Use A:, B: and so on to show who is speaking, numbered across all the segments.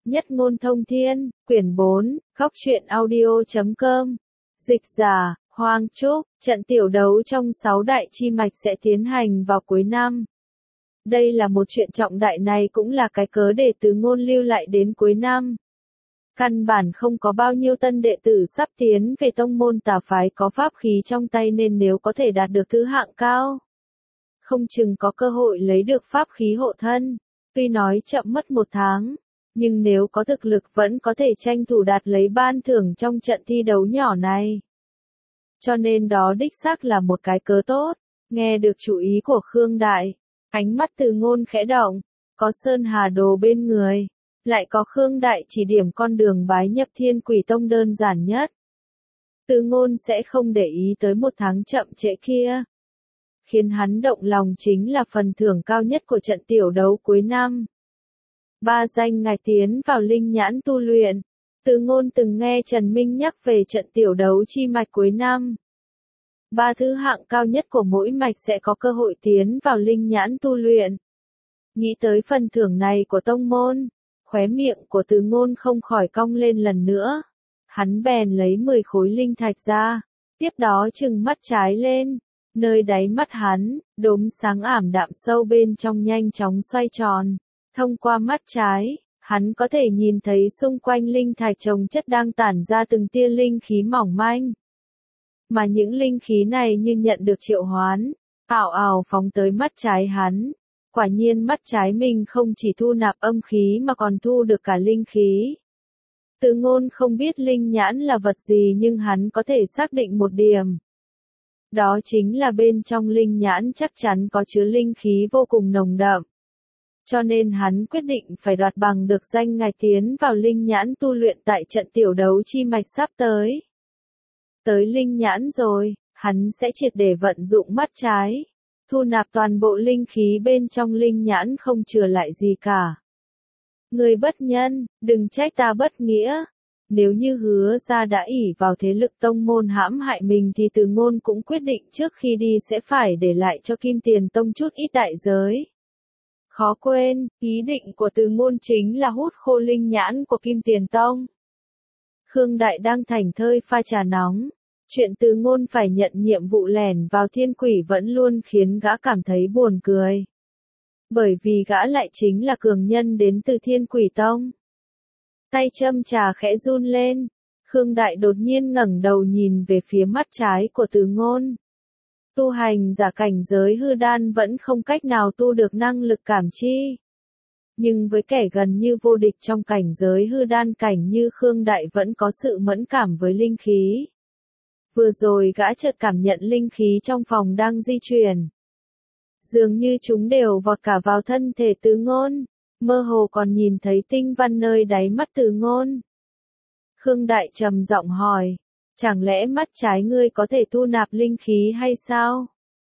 A: Nhất ngôn thông thiên, quyển 4, góc truyện audio.com. Dịch giả, Hoàng Trúc, trận tiểu đấu trong 6 đại chi mạch sẽ tiến hành vào cuối năm. Đây là một chuyện trọng đại, này cũng là cái cớ để Từ Ngôn lưu lại đến cuối năm. Căn bản không có bao nhiêu tân đệ tử sắp tiến về tông môn tà phái có pháp khí trong tay, nên nếu có thể đạt được thứ hạng cao, không chừng có cơ hội lấy được pháp khí hộ thân. Tuy nói chậm mất 1 tháng, nhưng nếu có thực lực vẫn có thể tranh thủ đạt lấy ban thưởng trong trận thi đấu nhỏ này. Cho nên đó đích xác là một cái cớ tốt. Nghe được chủ ý của Khương Đại, ánh mắt Từ Ngôn khẽ động, có Sơn Hà Đồ bên người, lại có Khương Đại chỉ điểm con đường bái nhập Thiên Quỷ Tông đơn giản nhất. Từ Ngôn sẽ không để ý tới 1 tháng chậm trễ kia. Khiến hắn động lòng chính là phần thưởng cao nhất của trận tiểu đấu cuối năm. 3 danh ngài tiến vào linh nhãn tu luyện. Từ Ngôn từng nghe Trần Minh nhắc về trận tiểu đấu chi mạch cuối năm. 3 thứ hạng cao nhất của mỗi mạch sẽ có cơ hội tiến vào linh nhãn tu luyện. Nghĩ tới phần thưởng này của tông môn, khóe miệng của Từ Ngôn không khỏi cong lên lần nữa. Hắn bèn lấy 10 khối linh thạch ra, tiếp đó trừng mắt trái lên. Nơi đáy mắt hắn, đốm sáng ảm đạm sâu bên trong nhanh chóng xoay tròn. Thông qua mắt trái, hắn có thể nhìn thấy xung quanh linh thạch chồng chất đang tản ra từng tia linh khí mỏng manh. Mà những linh khí này như nhận được triệu hoán, ảo ảo phóng tới mắt trái hắn. Quả nhiên mắt trái mình không chỉ thu nạp âm khí mà còn thu được cả linh khí. Từ Ngôn không biết linh nhãn là vật gì, nhưng hắn có thể xác định một điểm. Đó chính là bên trong linh nhãn chắc chắn có chứa linh khí vô cùng nồng đậm. Cho nên hắn quyết định phải đoạt bằng được danh ngài tiến vào linh nhãn tu luyện tại trận tiểu đấu chi mạch sắp tới. Tới linh nhãn rồi, hắn sẽ triệt để vận dụng mắt trái, thu nạp toàn bộ linh khí bên trong linh nhãn không chừa lại gì cả. Người bất nhân, đừng trách ta bất nghĩa. Nếu như Hứa gia đã ỷ vào thế lực tông môn hãm hại mình thì Từ Ngôn cũng quyết định trước khi đi sẽ phải để lại cho Kim Tiền Tông chút ít đại giới. Khó quên, ý định của Từ Ngôn chính là hút khô linh nhãn của Kim Tiền Tông. Khương Đại đang thảnh thơi pha trà nóng. Chuyện Từ Ngôn phải nhận nhiệm vụ lẻn vào Thiên Quỷ vẫn luôn khiến gã cảm thấy buồn cười. Bởi vì gã lại chính là cường nhân đến từ Thiên Quỷ Tông. Tay châm trà khẽ run lên. Khương Đại đột nhiên ngẩng đầu nhìn về phía mắt trái của Từ Ngôn. Tu hành giả cảnh giới hư đan vẫn không cách nào tu được năng lực cảm chi. Nhưng với kẻ gần như vô địch trong cảnh giới hư đan cảnh như Khương Đại vẫn có sự mẫn cảm với linh khí. Vừa rồi gã chợt cảm nhận linh khí trong phòng đang di chuyển. Dường như chúng đều vọt cả vào thân thể Từ Ngôn, mơ hồ còn nhìn thấy tinh văn nơi đáy mắt Từ Ngôn. Khương Đại trầm giọng hỏi, chẳng lẽ mắt trái ngươi có thể thu nạp linh khí hay sao?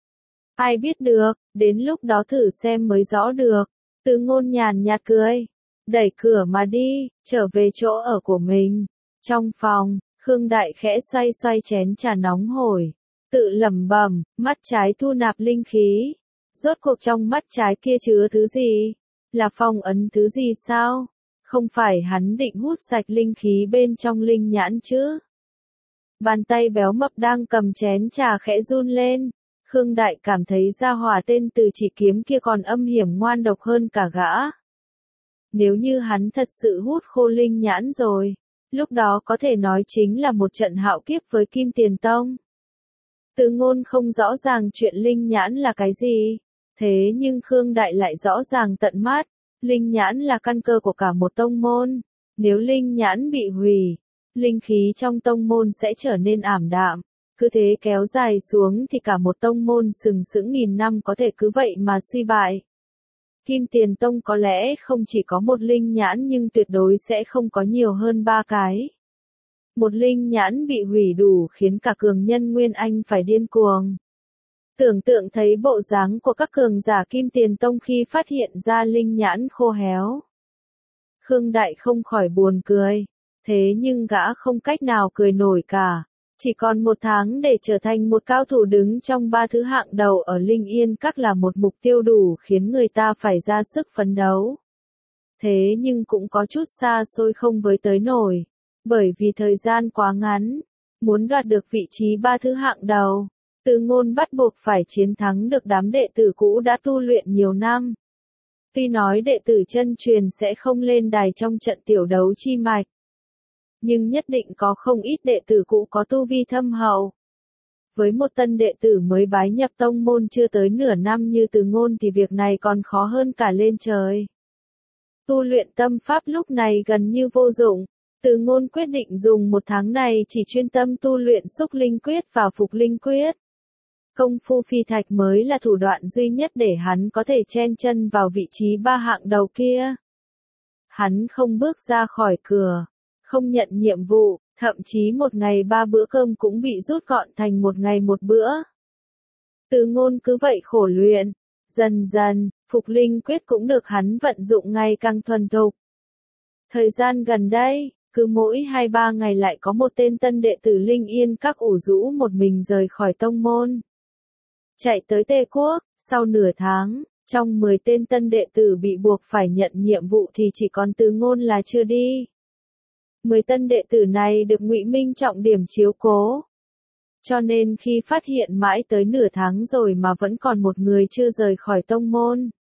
A: Ai biết được, đến lúc đó thử xem mới rõ được. Từ Ngôn nhàn nhạt cười, đẩy cửa mà đi, trở về chỗ ở của mình. Trong phòng, Khương Đại khẽ xoay xoay chén trà nóng hổi, tự lẩm bẩm, mắt trái thu nạp linh khí. Rốt cuộc trong mắt trái kia chứa thứ gì? Là phong ấn thứ gì sao? Không phải hắn định hút sạch linh khí bên trong linh nhãn chứ? Bàn tay béo mập đang cầm chén trà khẽ run lên. Khương Đại cảm thấy gia hỏa tên Từ Chỉ Kiếm kia còn âm hiểm ngoan độc hơn cả gã. Nếu như hắn thật sự hút khô linh nhãn rồi, lúc đó có thể nói chính là một trận hạo kiếp với Kim Tiền Tông. Từ Ngôn không rõ ràng chuyện linh nhãn là cái gì, thế nhưng Khương Đại lại rõ ràng tận mắt. Linh nhãn là căn cơ của cả một tông môn. Nếu linh nhãn bị hủy, linh khí trong tông môn sẽ trở nên ảm đạm. Cứ thế kéo dài xuống thì cả một tông môn sừng sững nghìn năm có thể cứ vậy mà suy bại. Kim Tiền Tông có lẽ không chỉ có một linh nhãn nhưng tuyệt đối sẽ không có nhiều hơn 3 cái. Một linh nhãn bị hủy đủ khiến cả cường nhân Nguyên Anh phải điên cuồng. Tưởng tượng thấy bộ dáng của các cường giả Kim Tiền Tông khi phát hiện ra linh nhãn khô héo. Khương Đại không khỏi buồn cười. Thế nhưng gã không cách nào cười nổi cả. Chỉ còn 1 tháng để trở thành một cao thủ đứng trong 3 thứ hạng đầu ở Linh Yên Các là một mục tiêu đủ khiến người ta phải ra sức phấn đấu. thế nhưng cũng có chút xa xôi không với tới nổi, bởi vì thời gian quá ngắn, muốn đoạt được vị trí 3 thứ hạng đầu, Từ Ngôn bắt buộc phải chiến thắng được đám đệ tử cũ đã tu luyện nhiều năm. Tuy nói đệ tử chân truyền sẽ không lên đài trong trận tiểu đấu chi mạch, nhưng nhất định có không ít đệ tử cũ có tu vi thâm hậu. Với một tân đệ tử mới bái nhập tông môn chưa tới nửa năm như Từ Ngôn thì việc này còn khó hơn cả lên trời. Tu luyện tâm pháp lúc này gần như vô dụng, Từ Ngôn quyết định dùng 1 tháng này chỉ chuyên tâm tu luyện xúc linh quyết và phục linh quyết. Công phu phi thạch mới là thủ đoạn duy nhất để hắn có thể chen chân vào vị trí 3 hạng đầu kia. Hắn không bước ra khỏi cửa, không nhận nhiệm vụ, thậm chí một ngày 3 bữa cơm cũng bị rút gọn thành một ngày 1 bữa. Từ Ngôn cứ vậy khổ luyện, dần dần, phục linh quyết cũng được hắn vận dụng ngày càng thuần thục. Thời gian gần đây, cứ mỗi 2-3 ngày lại có một tên tân đệ tử Linh Yên Các ủ rũ một mình rời khỏi tông môn. Chạy tới Tề Quốc, sau nửa tháng, trong 10 tên tân đệ tử bị buộc phải nhận nhiệm vụ thì chỉ còn Từ Ngôn là chưa đi. 10 tân đệ tử này được Ngụy Minh trọng điểm chiếu cố. Cho nên khi phát hiện mãi tới nửa tháng rồi mà vẫn còn một người chưa rời khỏi tông môn,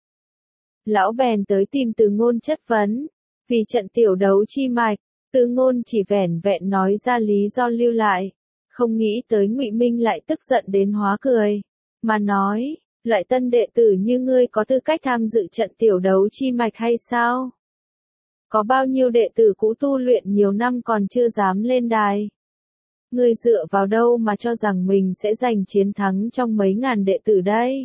A: lão bèn tới tìm Từ Ngôn chất vấn. Vì trận tiểu đấu chi mạch, Từ Ngôn chỉ vẻn vẹn nói ra lý do lưu lại, không nghĩ tới Ngụy Minh lại tức giận đến hóa cười, mà nói, loại tân đệ tử như ngươi có tư cách tham dự trận tiểu đấu chi mạch hay sao? Có bao nhiêu đệ tử cũ tu luyện nhiều năm còn chưa dám lên đài? Ngươi dựa vào đâu mà cho rằng mình sẽ giành chiến thắng trong mấy ngàn đệ tử đây?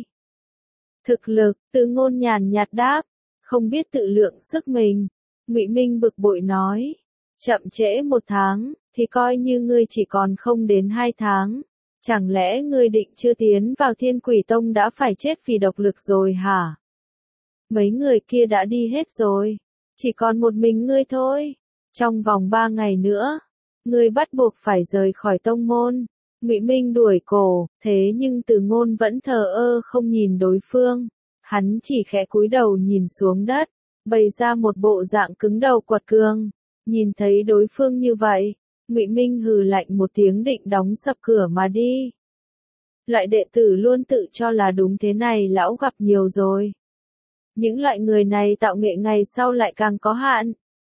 A: Thực lực, Từ Ngôn nhàn nhạt đáp, không biết tự lượng sức mình. Ngụy Minh bực bội nói, chậm trễ 1 tháng, thì coi như ngươi chỉ còn không đến 2 tháng. Chẳng lẽ ngươi định chưa tiến vào Thiên Quỷ Tông đã phải chết vì độc lực rồi hả? Mấy người kia đã đi hết rồi, chỉ còn một mình ngươi thôi. Trong vòng 3 ngày nữa, ngươi bắt buộc phải rời khỏi tông môn. Ngụy Minh đuổi cổ, thế nhưng Từ Ngôn vẫn thờ ơ không nhìn đối phương. Hắn chỉ khẽ cúi đầu nhìn xuống đất, bày ra một bộ dạng cứng đầu quật cường. Nhìn thấy đối phương như vậy, Ngụy Minh hừ lạnh một tiếng định đóng sập cửa mà đi. Loại đệ tử luôn tự cho là đúng thế này lão gặp nhiều rồi. Những loại người này tạo nghệ ngày sau lại càng có hạn.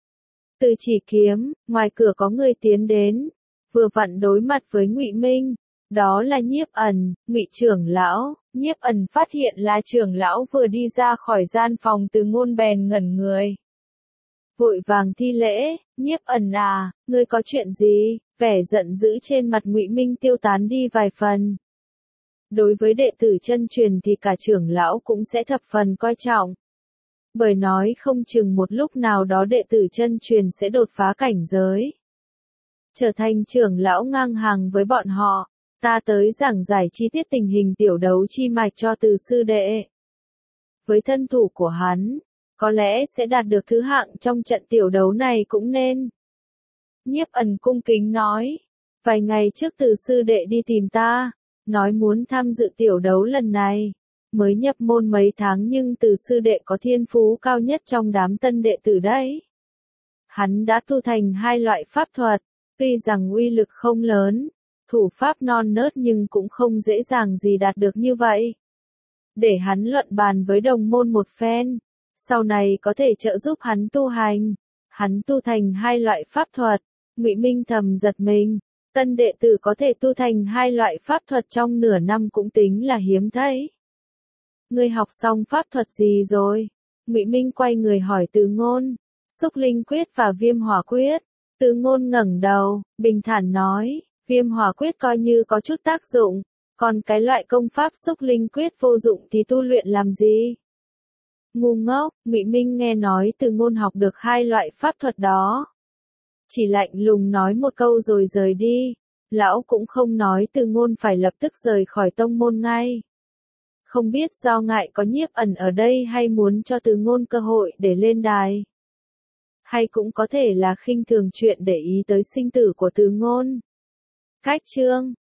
A: Từ Chỉ Kiếm, ngoài cửa có người tiến đến, vừa vặn đối mặt với Ngụy Minh, đó là Nhiếp Ẩn, Ngụy trưởng lão. Nhiếp Ẩn phát hiện là trưởng lão vừa đi ra khỏi gian phòng Từ Ngôn bèn ngẩn người. Vội vàng thi lễ, Nhiếp Ẩn à, ngươi có chuyện gì? Vẻ giận dữ trên mặt Ngụy Minh tiêu tán đi vài phần. Đối với đệ tử chân truyền thì cả trưởng lão cũng sẽ thập phần coi trọng. Bởi nói không chừng một lúc nào đó đệ tử chân truyền sẽ đột phá cảnh giới, trở thành trưởng lão ngang hàng với bọn họ. Ta tới giảng giải chi tiết tình hình tiểu đấu chi mạch cho Từ sư đệ. Với thân thủ của hắn, có lẽ sẽ đạt được thứ hạng trong trận tiểu đấu này cũng nên. Nhiếp Ẩn cung kính nói, vài ngày trước Từ sư đệ đi tìm ta, nói muốn tham dự tiểu đấu lần này. Mới nhập môn mấy tháng nhưng Từ sư đệ có thiên phú cao nhất trong đám tân đệ tử đấy. Hắn đã tu thành 2 loại pháp thuật, tuy rằng uy lực không lớn, thủ pháp non nớt nhưng cũng không dễ dàng gì đạt được như vậy. Để hắn luận bàn với đồng môn một phen, sau này có thể trợ giúp hắn tu hành. Hắn tu thành 2 loại pháp thuật, Ngụy Minh thầm giật mình, tân đệ tử có thể tu thành 2 loại pháp thuật trong nửa năm cũng tính là hiếm thấy. Ngươi học xong pháp thuật gì rồi? Ngụy Minh quay người hỏi Từ Ngôn. Xúc linh quyết và viêm hỏa quyết. Từ Ngôn ngẩng đầu, bình thản nói, viêm hỏa quyết coi như có chút tác dụng, còn cái loại công pháp xúc linh quyết vô dụng thì tu luyện làm gì? Ngu ngốc, Ngụy Minh nghe nói Từ Ngôn học được 2 loại pháp thuật đó, chỉ lạnh lùng nói một câu rồi rời đi. Lão cũng không nói Từ Ngôn phải lập tức rời khỏi tông môn ngay. Không biết do ngại có Nhiếp Ẩn ở đây hay muốn cho Từ Ngôn cơ hội để lên đài. Hay cũng có thể là khinh thường chuyện để ý tới sinh tử của Từ Ngôn. Cách chương